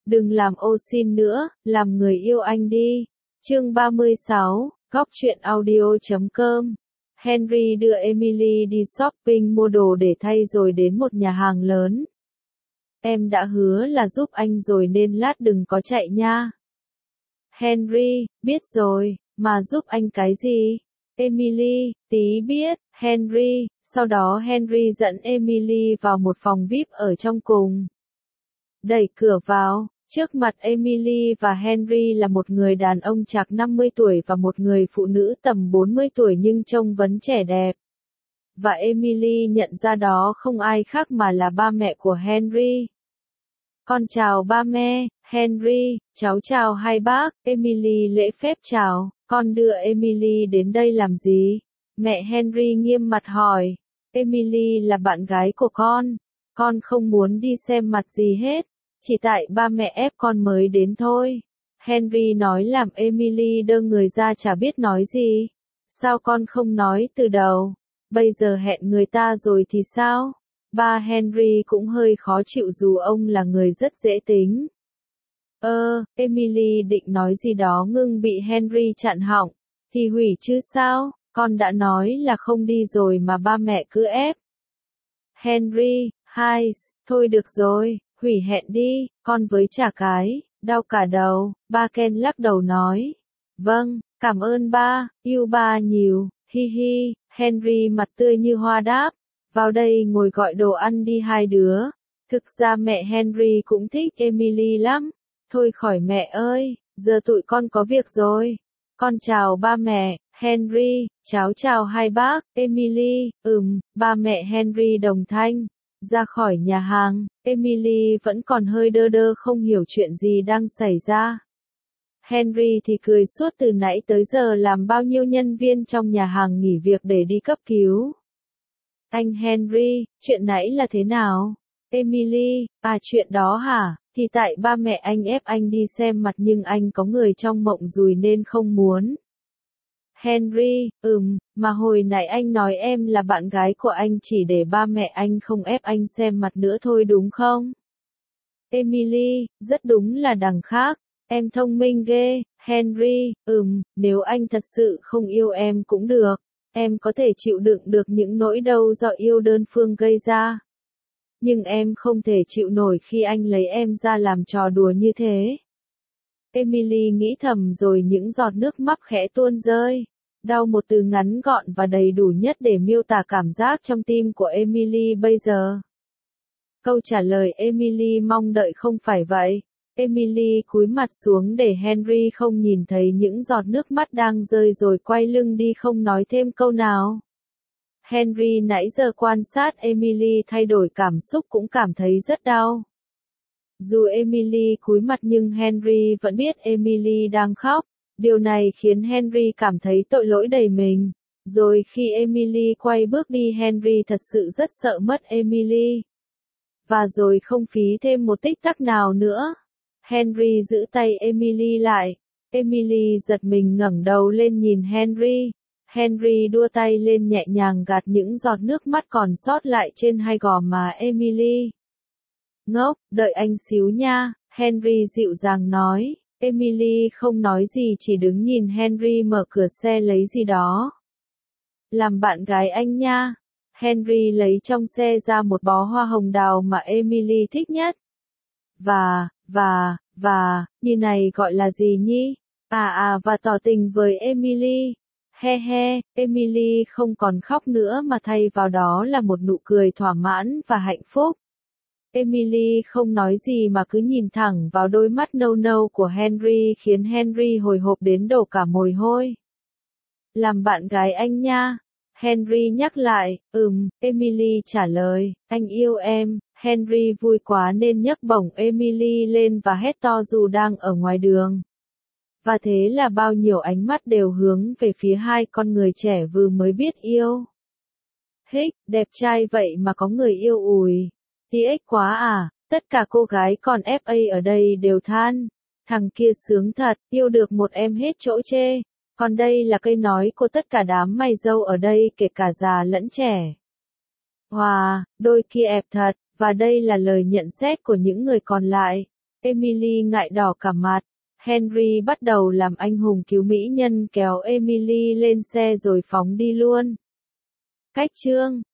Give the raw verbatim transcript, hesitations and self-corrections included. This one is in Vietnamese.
Đừng làm ô xin nữa, làm người yêu anh đi. Chương ba mươi sáu, góc truyện audio chấm com. Henry đưa Emily đi shopping mua đồ để thay rồi đến một nhà hàng lớn. Em đã hứa là giúp anh rồi nên lát đừng có chạy nha. Henry, biết rồi, mà giúp anh cái gì? Emily, tí biết, Henry. Sau đó Henry dẫn Emily vào một phòng vi ai pi ở trong cùng. Đẩy cửa vào, trước mặt Emily và Henry là một người đàn ông chạc năm mươi tuổi và một người phụ nữ tầm bốn mươi tuổi nhưng trông vẫn trẻ đẹp. Và Emily nhận ra đó không ai khác mà là ba mẹ của Henry. Con chào ba mẹ, Henry, cháu chào hai bác, Emily lễ phép chào, con đưa Emily đến đây làm gì? Mẹ Henry nghiêm mặt hỏi, Emily là bạn gái của con, con không muốn đi xem mặt gì hết, chỉ tại ba mẹ ép con mới đến thôi. Henry nói làm Emily đơ người ra chả biết nói gì. Sao con không nói từ đầu? Bây giờ hẹn người ta rồi thì sao? Ba Henry cũng hơi khó chịu dù ông là người rất dễ tính. Ơ, Emily định nói gì đó ngưng bị Henry chặn họng. Thì hủy chứ sao, con đã nói là không đi rồi mà ba mẹ cứ ép. Henry, hai, thôi được rồi, hủy hẹn đi, con với chả cái, đau cả đầu, ba Ken lắc đầu nói. Vâng, cảm ơn ba, yêu ba nhiều, hi hi, Henry mặt tươi như hoa đáp. Vào đây ngồi gọi đồ ăn đi hai đứa. Thực ra mẹ Henry cũng thích Emily lắm. Thôi khỏi mẹ ơi, giờ tụi con có việc rồi. Con chào ba mẹ, Henry, cháu chào hai bác, Emily, ừm, ba mẹ Henry đồng thanh. Ra khỏi nhà hàng, Emily vẫn còn hơi đơ đơ không hiểu chuyện gì đang xảy ra. Henry thì cười suốt từ nãy tới giờ làm bao nhiêu nhân viên trong nhà hàng nghỉ việc để đi cấp cứu. Anh Henry, chuyện nãy là thế nào? Emily, à chuyện đó hả? Thì tại ba mẹ anh ép anh đi xem mặt nhưng anh có người trong mộng rồi nên không muốn. Henry, ừm, mà hồi nãy anh nói em là bạn gái của anh chỉ để ba mẹ anh không ép anh xem mặt nữa thôi đúng không? Emily, rất đúng là đằng khác. Em thông minh ghê. Henry, ừm, nếu anh thật sự không yêu em cũng được. Em có thể chịu đựng được những nỗi đau do yêu đơn phương gây ra. Nhưng em không thể chịu nổi khi anh lấy em ra làm trò đùa như thế. Emily nghĩ thầm rồi những giọt nước mắt khẽ tuôn rơi. Đau một từ ngắn gọn và đầy đủ nhất để miêu tả cảm giác trong tim của Emily bây giờ. Câu trả lời Emily mong đợi không phải vậy. Emily cúi mặt xuống để Henry không nhìn thấy những giọt nước mắt đang rơi rồi quay lưng đi không nói thêm câu nào. Henry nãy giờ quan sát Emily thay đổi cảm xúc cũng cảm thấy rất đau. Dù Emily cúi mặt nhưng Henry vẫn biết Emily đang khóc. Điều này khiến Henry cảm thấy tội lỗi đầy mình. Rồi khi Emily quay bước đi Henry thật sự rất sợ mất Emily. Và rồi không phí thêm một tích tắc nào nữa. Henry giữ tay Emily lại. Emily giật mình ngẩng đầu lên nhìn Henry. Henry đua tay lên nhẹ nhàng gạt những giọt nước mắt còn sót lại trên hai gò má Emily. Ngốc, đợi anh xíu nha, Henry dịu dàng nói. Emily không nói gì chỉ đứng nhìn Henry mở cửa xe lấy gì đó. Làm bạn gái anh nha. Henry lấy trong xe ra một bó hoa hồng đào mà Emily thích nhất. Và, và, và, như này gọi là gì nhỉ? À à và tỏ tình với Emily. He he, Emily không còn khóc nữa mà thay vào đó là một nụ cười thỏa mãn và hạnh phúc. Emily không nói gì mà cứ nhìn thẳng vào đôi mắt nâu nâu của Henry khiến Henry hồi hộp đến đổ cả mồ hôi. Làm bạn gái anh nha. Henry nhắc lại, ừm, Emily trả lời, anh yêu em. Henry vui quá nên nhấc bổng Emily lên và hét to dù đang ở ngoài đường. Và thế là bao nhiêu ánh mắt đều hướng về phía hai con người trẻ vừa mới biết yêu. Hích, đẹp trai vậy mà có người yêu ủi. Tí ếch quá à, tất cả cô gái còn ép a ở đây đều than. Thằng kia sướng thật, yêu được một em hết chỗ chê. Còn đây là cây nói của tất cả đám mày dâu ở đây kể cả già lẫn trẻ. Wow, đôi kia ẹp thật, và đây là lời nhận xét của những người còn lại. Emily ngại đỏ cả mặt. Henry bắt đầu làm anh hùng cứu mỹ nhân kéo Emily lên xe rồi phóng đi luôn. Cách chương